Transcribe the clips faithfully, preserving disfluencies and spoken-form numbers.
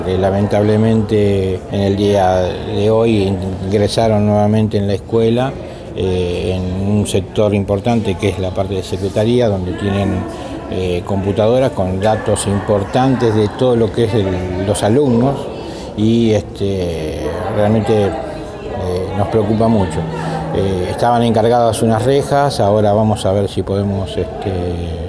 Eh, lamentablemente en el día de hoy ingresaron nuevamente en la escuela, eh, en un sector importante que es la parte de secretaría, donde tienen eh, computadoras con datos importantes de todo lo que es el, los alumnos, y este, realmente eh, nos preocupa mucho. Eh, estaban encargadas unas rejas, ahora vamos a ver si podemos este,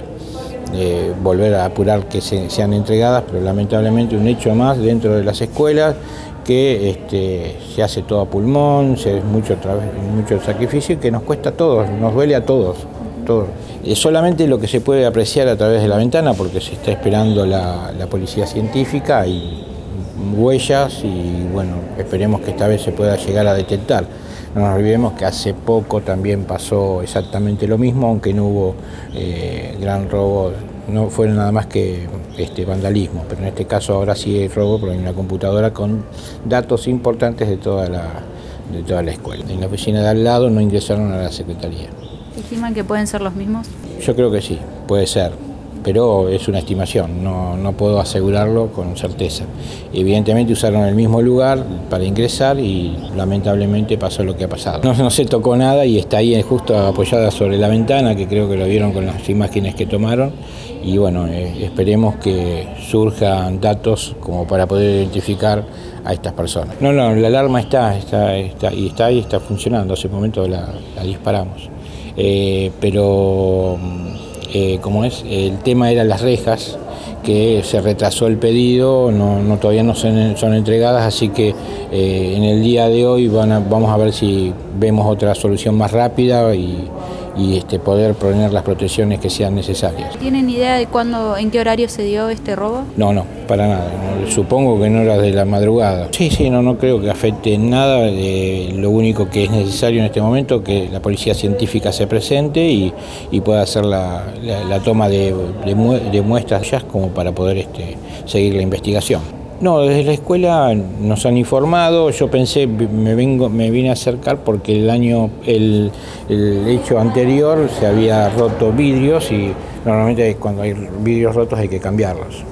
Eh, volver a apurar que se, sean entregadas, pero lamentablemente un hecho más dentro de las escuelas, que este, se hace todo a pulmón, se es mucho, mucho sacrificio, que nos cuesta a todos, nos duele a todos. todos. Es solamente lo que se puede apreciar a través de la ventana, porque se está esperando la, la policía científica y huellas, y bueno, esperemos que esta vez se pueda llegar a detectar. No nos olvidemos que hace poco también pasó exactamente lo mismo, aunque no hubo eh, gran robo, no fue nada más que este, vandalismo, pero en este caso ahora sí hay robo, porque hay una computadora con datos importantes de toda la, de toda la escuela. En la oficina de al lado no ingresaron a la secretaría. ¿Estiman que pueden ser los mismos? Yo creo que sí, puede ser, pero es una estimación, no, no puedo asegurarlo con certeza. Evidentemente usaron el mismo lugar para ingresar y lamentablemente pasó lo que ha pasado. No, no se tocó nada y está ahí justo apoyada sobre la ventana, que creo que lo vieron con las imágenes que tomaron, y bueno, eh, esperemos que surjan datos como para poder identificar a estas personas. No, no, la alarma está, está, está y está ahí, está funcionando, hace un momento la, la disparamos, eh, pero... Eh, como es, el tema era las rejas, que se retrasó el pedido, no, no, todavía no son, son entregadas, así que eh, en el día de hoy van a, vamos a ver si vemos otra solución más rápida y, y este, poder poner las protecciones que sean necesarias. ¿Tienen idea de cuándo, en qué horario se dio este robo? No, no, para nada. No, supongo que no era de la madrugada. Sí, sí, no, no creo que afecte en nada. Eh, lo único que es necesario en este momento es que la policía científica se presente y, y pueda hacer la, la, la toma de, de, mu de muestras ya como para poder este, seguir la investigación. No, desde la escuela nos han informado. Yo pensé, me vengo, me vine a acercar porque el año, el, el hecho anterior se había roto vidrios y normalmente cuando hay vidrios rotos hay que cambiarlos.